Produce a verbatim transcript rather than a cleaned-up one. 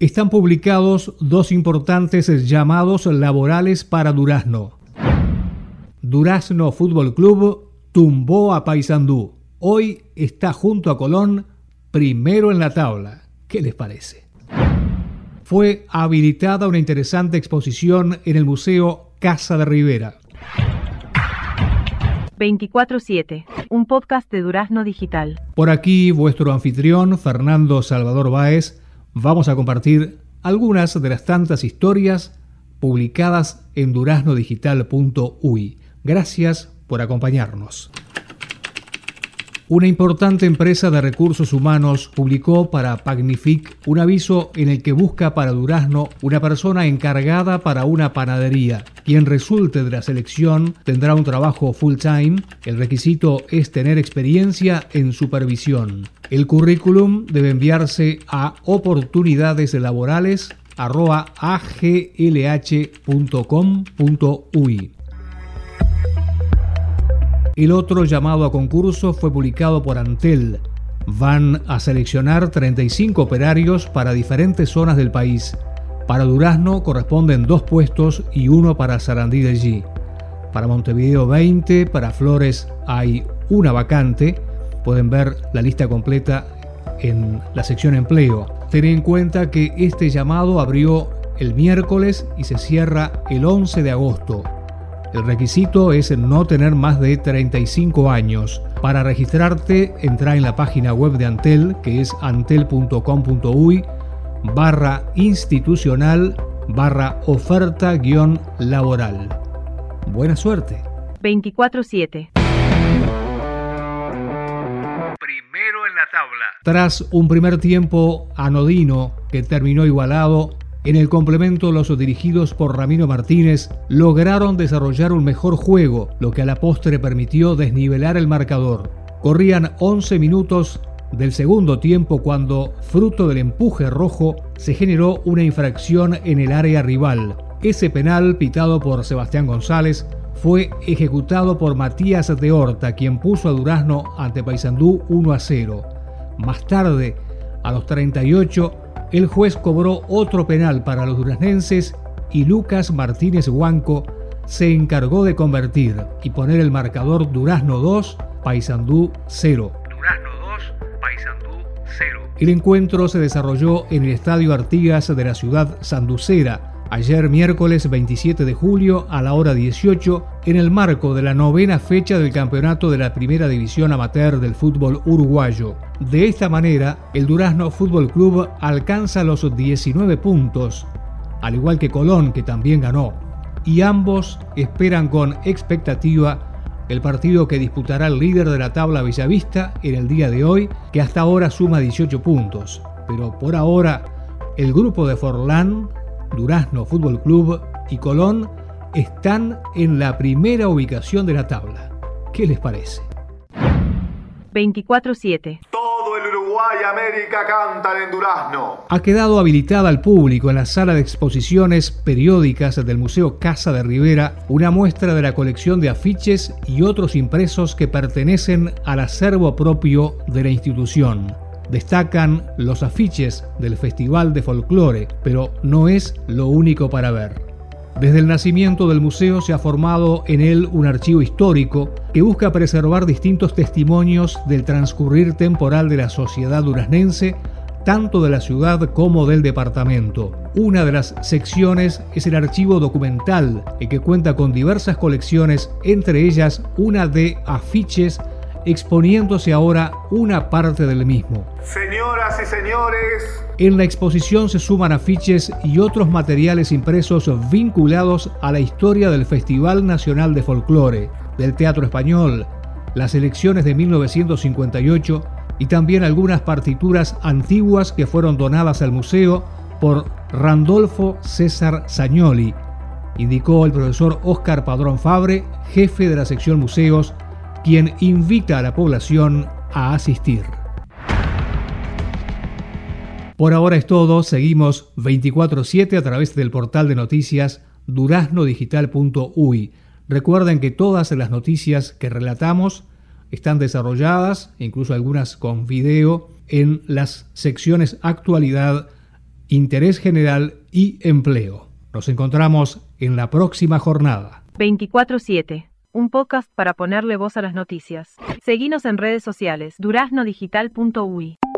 están publicados dos importantes llamados laborales para Durazno. Durazno Fútbol Club tumbó a Paysandú. Hoy está junto a Colón, primero en la tabla. ¿Qué les parece? Fue habilitada una interesante exposición en el Museo Casa de Rivera. veinticuatro siete, un podcast de Durazno Digital. Por aquí, vuestro anfitrión, Fernando Salvador Báez, vamos a compartir algunas de las tantas historias publicadas en durazno digital punto uy. Gracias por acompañarnos. Una importante empresa de recursos humanos publicó para Pagnific un aviso en el que busca para Durazno una persona encargada para una panadería. Quien resulte de la selección tendrá un trabajo full time. El requisito es tener experiencia en supervisión. El currículum debe enviarse a oportunidades laborales arroba a g l h punto com punto uy. El otro llamado a concurso fue publicado por Antel. Van a seleccionar treinta y cinco operarios para diferentes zonas del país. Para Durazno corresponden dos puestos y uno para Sarandí de G. Para Montevideo veinte, para Flores hay una vacante. Pueden ver la lista completa en la sección empleo. Ten en cuenta que este llamado abrió el miércoles y se cierra el once de agosto. El requisito es no tener más de treinta y cinco años. Para registrarte, entra en la página web de Antel, que es antel punto com punto uy, barra institucional, barra oferta guión laboral. Buena suerte. veinticuatro siete. Primero en la tabla. Tras un primer tiempo anodino que terminó igualado, en el complemento, los dirigidos por Ramiro Martínez lograron desarrollar un mejor juego, lo que a la postre permitió desnivelar el marcador. Corrían once minutos del segundo tiempo cuando, fruto del empuje rojo, se generó una infracción en el área rival. Ese penal, pitado por Sebastián González, fue ejecutado por Matías de Horta, quien puso a Durazno ante Paysandú uno a cero. Más tarde, a los treinta y ocho, el juez cobró otro penal para los duraznenses y Lucas Martínez Huanco se encargó de convertir y poner el marcador Durazno dos, Paysandú cero. Durazno dos, Paysandú cero. El encuentro se desarrolló en el Estadio Artigas de la ciudad sanducera, ayer miércoles veintisiete de julio a la hora dieciocho, en el marco de la novena fecha del campeonato de la Primera División Amateur del fútbol uruguayo. De esta manera, el Durazno Fútbol Club alcanza los diecinueve puntos, al igual que Colón, que también ganó, y ambos esperan con expectativa el partido que disputará el líder de la tabla Bellavista en el día de hoy, que hasta ahora suma dieciocho puntos. Pero por ahora, el grupo de Forlán, Durazno Fútbol Club y Colón están en la primera ubicación de la tabla. ¿Qué les parece? veinticuatro siete. Todo el Uruguay y América cantan en Durazno. Ha quedado habilitada al público en la sala de exposiciones periódicas del Museo Casa de Rivera una muestra de la colección de afiches y otros impresos que pertenecen al acervo propio de la institución. Destacan los afiches del Festival de Folclore, pero no es lo único para ver. Desde el nacimiento del museo se ha formado en él un archivo histórico que busca preservar distintos testimonios del transcurrir temporal de la sociedad duraznense, tanto de la ciudad como del departamento. Una de las secciones es el archivo documental, el que cuenta con diversas colecciones, entre ellas una de afiches, exponiéndose ahora una parte del mismo. Señoras y señores, en la exposición se suman afiches y otros materiales impresos vinculados a la historia del Festival Nacional de Folclore, del Teatro Español, las elecciones de mil novecientos cincuenta y ocho y también algunas partituras antiguas que fueron donadas al museo por Randolfo César Sagnoli, indicó el profesor Óscar Padrón Fabre, jefe de la sección museos, quien invita a la población a asistir. Por ahora es todo, seguimos veinticuatro siete a través del portal de noticias durazno digital punto uy. Recuerden que todas las noticias que relatamos están desarrolladas, incluso algunas con video, en las secciones actualidad interés general y empleo. Nos encontramos en la próxima jornada. veinticuatro siete. Un podcast para ponerle voz a las noticias. Seguinos en redes sociales. durazno digital punto u i